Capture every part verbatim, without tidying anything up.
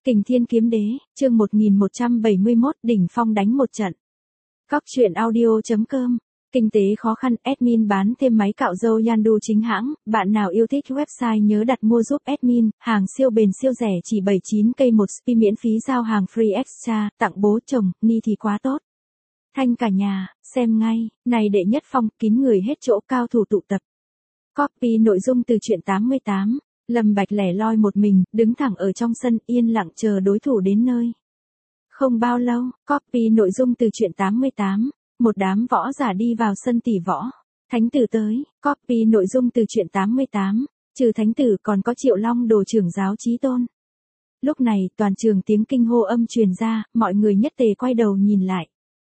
Kình Thiên Kiếm Đế, chương một nghìn một trăm bảy mươi mốt, đỉnh phong đánh một trận. Góc truyện audio.com. Kinh tế khó khăn, admin bán thêm máy cạo râu Yandu chính hãng, bạn nào yêu thích website nhớ đặt mua giúp admin, hàng siêu bền siêu rẻ chỉ bảy mươi chín k một spi miễn phí giao hàng free extra, tặng bố chồng, ni thì quá tốt. Thanh cả nhà, xem ngay, này đệ nhất phong, kín người hết chỗ cao thủ tụ tập. Copy nội dung từ truyện tám mươi tám. Lâm Bạch lẻ loi một mình, đứng thẳng ở trong sân, yên lặng chờ đối thủ đến nơi. Không bao lâu, copy nội dung từ truyện tám mươi tám, một đám võ giả đi vào sân tỷ võ. Thánh tử tới, copy nội dung từ truyện tám mươi tám, trừ thánh tử còn có Triệu Long Đồ trưởng giáo Chí Tôn. Lúc này, toàn trường tiếng kinh hô âm truyền ra, mọi người nhất tề quay đầu nhìn lại.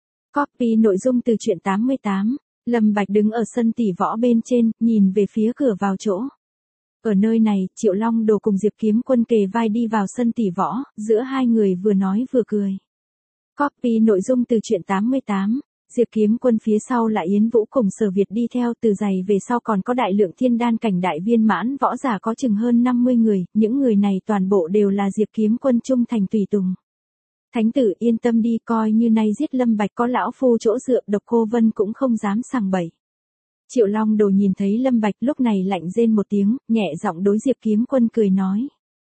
Copy nội dung từ truyện tám mươi tám, Lâm Bạch đứng ở sân tỷ võ bên trên, nhìn về phía cửa vào chỗ. Ở nơi này, Triệu Long Đồ cùng Diệp Kiếm Quân kề vai đi vào sân tỷ võ, giữa hai người vừa nói vừa cười. Copy nội dung từ truyện tám mươi tám, Diệp Kiếm Quân phía sau là Yến Vũ cùng Sở Việt đi theo, từ giày về sau còn có đại lượng thiên đan cảnh đại viên mãn võ giả có chừng hơn năm mươi người, những người này toàn bộ đều là Diệp Kiếm Quân trung thành tùy tùng. Thánh tử yên tâm đi, coi như nay giết Lâm Bạch có lão phu chỗ dựa, Độc Cô Vân cũng không dám sằng bậy. Triệu Long Đồ nhìn thấy Lâm Bạch lúc này lạnh rên một tiếng, nhẹ giọng đối Diệp Kiếm Quân cười nói.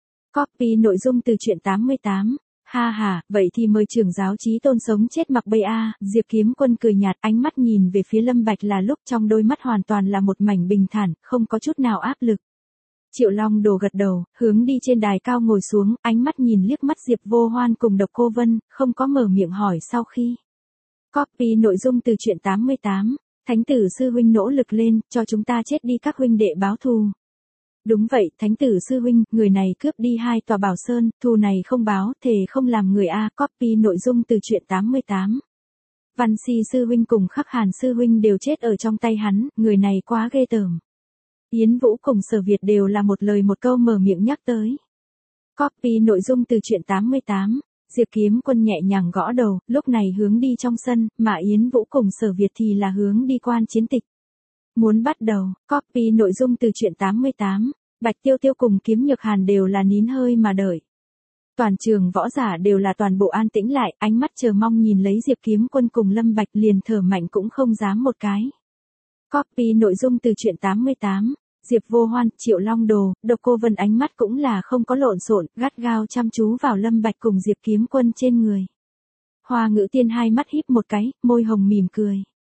Copy nội dung từ truyện tám mươi tám, ha ha, vậy thì mời trưởng giáo Chí Tôn sống chết mặc bay a. Diệp Kiếm Quân cười nhạt, ánh mắt nhìn về phía Lâm Bạch là lúc trong đôi mắt hoàn toàn là một mảnh bình thản, không có chút nào áp lực. Triệu Long Đồ gật đầu, hướng đi trên đài cao ngồi xuống, ánh mắt nhìn liếc mắt Diệp Vô Hoan cùng Độc Cô Vân, không có mở miệng hỏi sau khi. Copy nội dung từ truyện tám mươi tám. Thánh tử sư huynh nỗ lực lên, cho chúng ta chết đi các huynh đệ báo thù. Đúng vậy, thánh tử sư huynh, người này cướp đi hai tòa bảo sơn, thù này không báo, thề không làm người a. Copy nội dung từ truyện tám mươi tám. Văn Si sư huynh cùng Khắc Hàn sư huynh đều chết ở trong tay hắn, người này quá ghê tởm. Yến Vũ cùng Sở Việt đều là một lời một câu mở miệng nhắc tới. Copy nội dung từ truyện tám mươi tám. Diệp Kiếm Quân nhẹ nhàng gõ đầu, lúc này hướng đi trong sân, mà Yến Vũ cùng Sở Việt thì là hướng đi quan chiến tịch. Muốn bắt đầu, copy nội dung từ truyện tám mươi tám, Bạch Tiêu Tiêu cùng Kiếm Nhược Hàn đều là nín hơi mà đợi. Toàn trường võ giả đều là toàn bộ an tĩnh lại, ánh mắt chờ mong nhìn lấy Diệp Kiếm Quân cùng Lâm Bạch, liền thở mạnh cũng không dám một cái. Copy nội dung từ truyện tám mươi tám. Diệp Vô Hoan, Triệu Long Đồ, Độc Cô Vân ánh mắt cũng là không có lộn xộn, gắt gao chăm chú vào Lâm Bạch cùng Diệp Kiếm Quân trên người. Hoa Ngữ Tiên hai mắt híp một cái, môi hồng mỉm cười.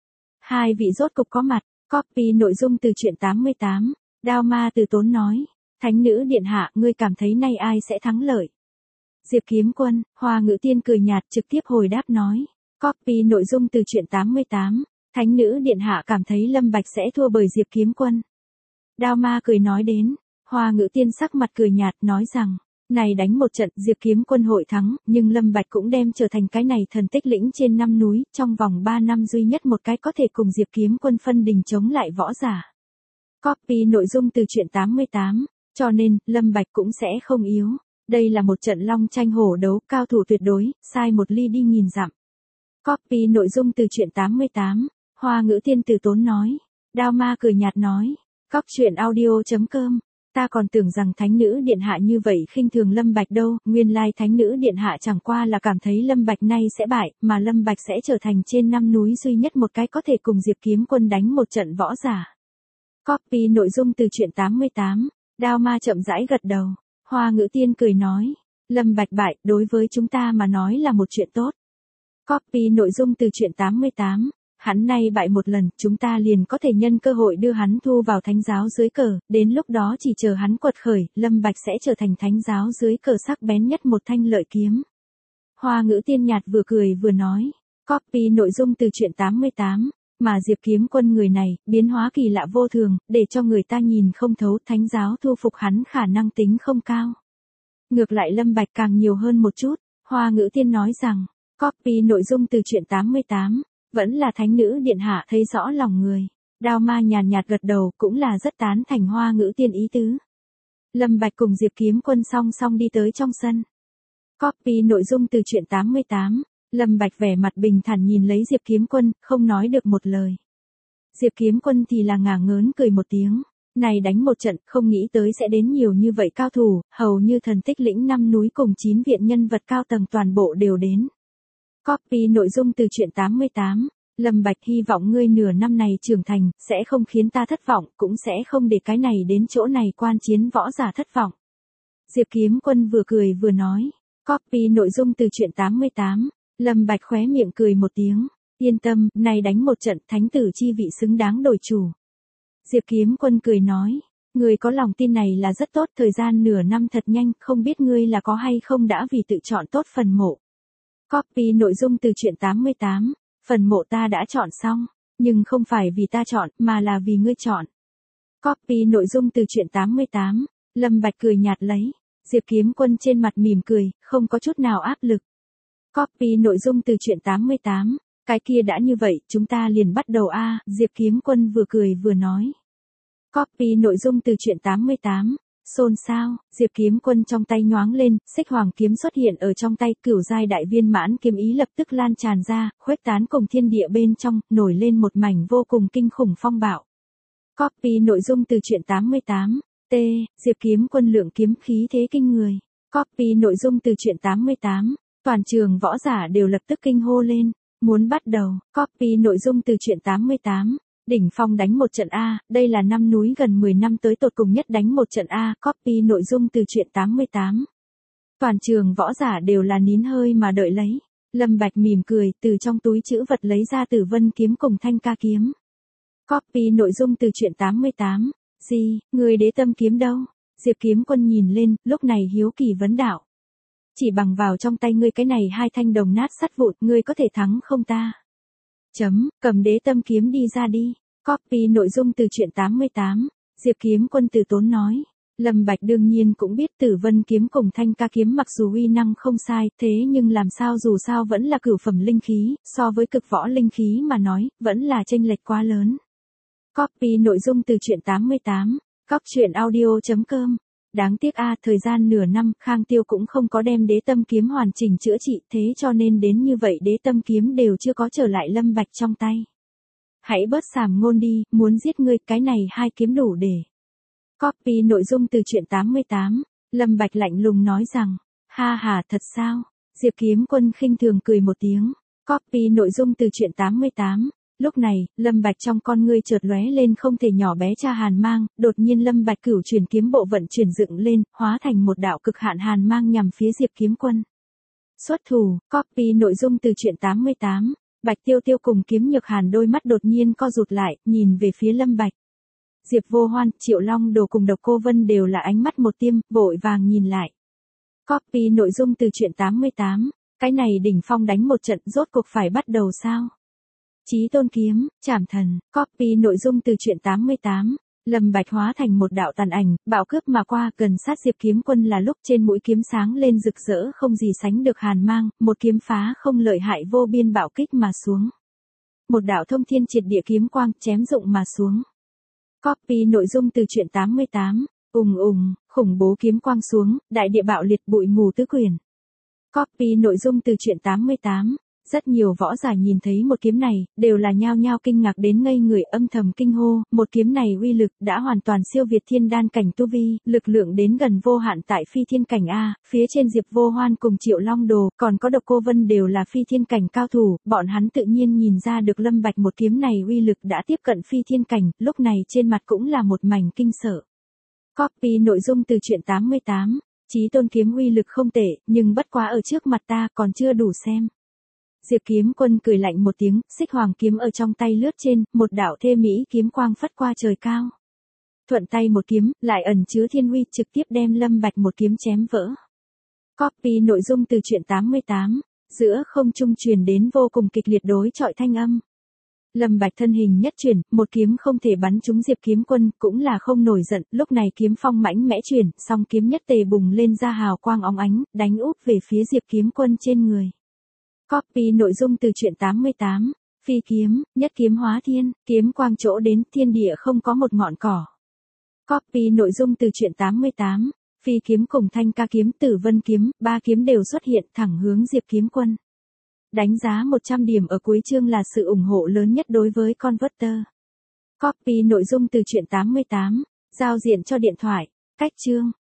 Hai vị rốt cục có mặt, copy nội dung từ truyện tám mươi tám, Đao Ma Từ Tốn nói, Thánh nữ điện hạ, ngươi cảm thấy nay ai sẽ thắng lợi? Diệp Kiếm Quân, Hoa Ngữ Tiên cười nhạt trực tiếp hồi đáp nói, copy nội dung từ truyện tám mươi tám, Thánh nữ điện hạ cảm thấy Lâm Bạch sẽ thua bởi Diệp Kiếm Quân. Đao Ma cười nói đến, Hoa Ngữ Tiên sắc mặt cười nhạt nói rằng, này đánh một trận Diệp Kiếm Quân hội thắng, nhưng Lâm Bạch cũng đem trở thành cái này thần tích lĩnh trên năm núi, trong vòng ba năm duy nhất một cái có thể cùng Diệp Kiếm Quân phân đình chống lại võ giả. Copy nội dung từ truyện tám mươi tám, cho nên, Lâm Bạch cũng sẽ không yếu. Đây là một trận long tranh hổ đấu, cao thủ tuyệt đối, sai một ly đi nghìn dặm. Copy nội dung từ truyện tám mươi tám, Hoa Ngữ Tiên Từ Tốn nói, Đao Ma cười nhạt nói. Góc truyện audio.com, ta còn tưởng rằng thánh nữ điện hạ như vậy khinh thường Lâm Bạch đâu, nguyên lai thánh nữ điện hạ chẳng qua là cảm thấy Lâm Bạch nay sẽ bại, mà Lâm Bạch sẽ trở thành trên năm núi duy nhất một cái có thể cùng Diệp Kiếm Quân đánh một trận võ giả. Copy nội dung từ truyện tám mươi tám, Đao Ma chậm rãi gật đầu, Hoa Ngữ Tiên cười nói, Lâm Bạch bại, đối với chúng ta mà nói là một chuyện tốt. Copy nội dung từ truyện tám mươi tám. Hắn nay bại một lần, chúng ta liền có thể nhân cơ hội đưa hắn thu vào thánh giáo dưới cờ, đến lúc đó chỉ chờ hắn quật khởi, Lâm Bạch sẽ trở thành thánh giáo dưới cờ sắc bén nhất một thanh lợi kiếm. Hoa Ngữ Tiên nhạt vừa cười vừa nói, copy nội dung từ truyện tám mươi tám, mà Diệp Kiếm Quân người này, biến hóa kỳ lạ vô thường, để cho người ta nhìn không thấu, thánh giáo thu phục hắn khả năng tính không cao. Ngược lại Lâm Bạch càng nhiều hơn một chút, Hoa Ngữ Tiên nói rằng, copy nội dung từ truyện tám mươi tám. Vẫn là thánh nữ điện hạ thấy rõ lòng người. Đao Ma nhàn nhạt gật đầu cũng là rất tán thành Hoa Ngữ Tiên ý tứ. Lâm Bạch cùng Diệp Kiếm Quân song song đi tới trong sân. Copy nội dung từ truyện tám mươi tám. Lâm Bạch vẻ mặt bình thản nhìn lấy Diệp Kiếm Quân, không nói được một lời. Diệp Kiếm Quân thì là ngả ngớn cười một tiếng. Này đánh một trận, không nghĩ tới sẽ đến nhiều như vậy cao thủ, hầu như thần tích lĩnh năm núi cùng chín viện nhân vật cao tầng toàn bộ đều đến. Copy nội dung từ truyện tám mươi tám. Lâm Bạch hy vọng ngươi nửa năm này trưởng thành, sẽ không khiến ta thất vọng, cũng sẽ không để cái này đến chỗ này quan chiến võ giả thất vọng. Diệp Kiếm Quân vừa cười vừa nói. Copy nội dung từ truyện tám mươi tám. Lâm Bạch khóe miệng cười một tiếng. Yên tâm, này đánh một trận, thánh tử chi vị xứng đáng đổi chủ. Diệp Kiếm Quân cười nói. Ngươi có lòng tin này là rất tốt, thời gian nửa năm thật nhanh, không biết ngươi là có hay không đã vì tự chọn tốt phần mộ. Copy nội dung từ truyện tám mươi tám. Phần mộ ta đã chọn xong, nhưng không phải vì ta chọn, mà là vì ngươi chọn. Copy nội dung từ truyện tám mươi tám. Lâm Bạch cười nhạt lấy. Diệp Kiếm Quân trên mặt mỉm cười, không có chút nào áp lực. Copy nội dung từ truyện tám mươi tám. Cái kia đã như vậy, chúng ta liền bắt đầu a. Diệp Kiếm Quân vừa cười vừa nói. Copy nội dung từ truyện tám mươi tám. Xôn xao, Diệp Kiếm Quân trong tay nhoáng lên, xích hoàng kiếm xuất hiện ở trong tay, cửu giai đại viên mãn kiếm ý lập tức lan tràn ra, khuếch tán cùng thiên địa bên trong, nổi lên một mảnh vô cùng kinh khủng phong bạo. Copy nội dung từ truyện tám mươi tám. T. Diệp Kiếm Quân lượng kiếm khí thế kinh người. Copy nội dung từ truyện tám mươi tám. Toàn trường võ giả đều lập tức kinh hô lên. Muốn bắt đầu. Copy nội dung từ truyện tám mươi tám. Đỉnh phong đánh một trận A, đây là năm núi gần mười năm tới tột cùng nhất đánh một trận A. Copy nội dung từ truyện tám mươi tám. Toàn trường võ giả đều là nín hơi mà đợi lấy. Lâm Bạch mỉm cười, từ trong túi trữ vật lấy ra Tử Vân kiếm cùng Thanh Ca kiếm. Copy nội dung từ truyện tám mươi tám. Gì, người đế tâm kiếm đâu? Diệp Kiếm Quân nhìn lên, lúc này hiếu kỳ vấn đạo. Chỉ bằng vào trong tay ngươi cái này hai thanh đồng nát sắt vụn, ngươi có thể thắng không ta? Chấm, cầm đế tâm kiếm đi ra đi. Copy nội dung từ truyện tám mươi tám. Diệp Kiếm Quân từ tốn nói. Lâm Bạch đương nhiên cũng biết Tử Vân kiếm cùng Thanh Ca kiếm mặc dù uy năng không sai, thế nhưng làm sao dù sao vẫn là cửu phẩm linh khí, so với cực võ linh khí mà nói, vẫn là chênh lệch quá lớn. Copy nội dung từ truyện tám mươi tám. Cóc truyện audio chấm com. Đáng tiếc a, thời gian nửa năm, Khang Tiêu cũng không có đem đế tâm kiếm hoàn chỉnh chữa trị, thế cho nên đến như vậy đế tâm kiếm đều chưa có trở lại Lâm Bạch trong tay. Hãy bớt sàm ngôn đi, muốn giết ngươi, cái này hai kiếm đủ để. Copy nội dung từ truyện tám mươi tám. Lâm Bạch lạnh lùng nói rằng, ha ha, thật sao? Diệp Kiếm Quân khinh thường cười một tiếng. Copy nội dung từ truyện tám mươi tám. Lúc này, Lâm Bạch trong con ngươi chợt lóe lên không thể nhỏ bé cha hàn mang, đột nhiên Lâm Bạch cửu truyền kiếm bộ vận chuyển dựng lên, hóa thành một đạo cực hạn hàn mang nhằm phía Diệp Kiếm Quân. Xuất thủ. Copy nội dung từ truyện tám mươi tám. Bạch Tiêu Tiêu cùng Kiếm Nhược Hàn đôi mắt đột nhiên co rụt lại, nhìn về phía Lâm Bạch. Diệp Vô Hoan, Triệu Long Đồ cùng Độc Cô Vân đều là ánh mắt một tiêm, vội vàng nhìn lại. Copy nội dung từ truyện tám mươi tám. Cái này đỉnh phong đánh một trận, rốt cuộc phải bắt đầu sao? Chí Tôn kiếm, Trảm Thần. Copy nội dung từ truyện tám mươi tám. Lâm Bạch hóa thành một đạo tàn ảnh, bạo cướp mà qua, gần sát Diệp Kiếm Quân là lúc trên mũi kiếm sáng lên rực rỡ không gì sánh được hàn mang, một kiếm phá không lợi hại vô biên bạo kích mà xuống. Một đạo thông thiên triệt địa kiếm quang chém rụng mà xuống. Copy nội dung từ truyện tám mươi tám. Ùng ùng, khủng bố kiếm quang xuống, đại địa bạo liệt bụi mù tứ quyển. Copy nội dung từ truyện tám mươi tám. Rất nhiều võ giả nhìn thấy một kiếm này, đều là nhao nhao kinh ngạc đến ngây người, âm thầm kinh hô, một kiếm này uy lực đã hoàn toàn siêu việt thiên đan cảnh tu vi, lực lượng đến gần vô hạn tại phi thiên cảnh A, phía trên Diệp Vô Hoan cùng Triệu Long Đồ, còn có Độc Cô Vân đều là phi thiên cảnh cao thủ, bọn hắn tự nhiên nhìn ra được Lâm Bạch một kiếm này uy lực đã tiếp cận phi thiên cảnh, lúc này trên mặt cũng là một mảnh kinh sợ. Copy nội dung từ truyện tám mươi tám. Chí Tôn kiếm uy lực không tệ, nhưng bất quá ở trước mặt ta còn chưa đủ xem. Diệp Kiếm Quân cười lạnh một tiếng, xích hoàng kiếm ở trong tay lướt trên, một đạo thê mỹ kiếm quang phất qua trời cao. Thuận tay một kiếm, lại ẩn chứa thiên uy, trực tiếp đem Lâm Bạch một kiếm chém vỡ. Copy nội dung từ truyện tám mươi tám. Giữa không trung truyền đến vô cùng kịch liệt đối chọi thanh âm. Lâm Bạch thân hình nhất chuyển, một kiếm không thể bắn trúng Diệp Kiếm Quân, cũng là không nổi giận, lúc này kiếm phong mãnh mẽ chuyển, song kiếm nhất tề bùng lên ra hào quang óng ánh, đánh úp về phía Diệp Kiếm Quân trên người. Copy nội dung từ truyện tám mươi tám. Phi kiếm, nhất kiếm hóa thiên, kiếm quang chỗ đến thiên địa không có một ngọn cỏ. Copy nội dung từ truyện tám mươi tám. Phi kiếm cùng Thanh Ca kiếm, Tử Vân kiếm, ba kiếm đều xuất hiện thẳng hướng Diệp Kiếm Quân. Đánh giá một trăm điểm ở cuối chương là sự ủng hộ lớn nhất đối với Converter. Copy nội dung từ truyện tám mươi tám. Giao diện cho điện thoại. Cách chương.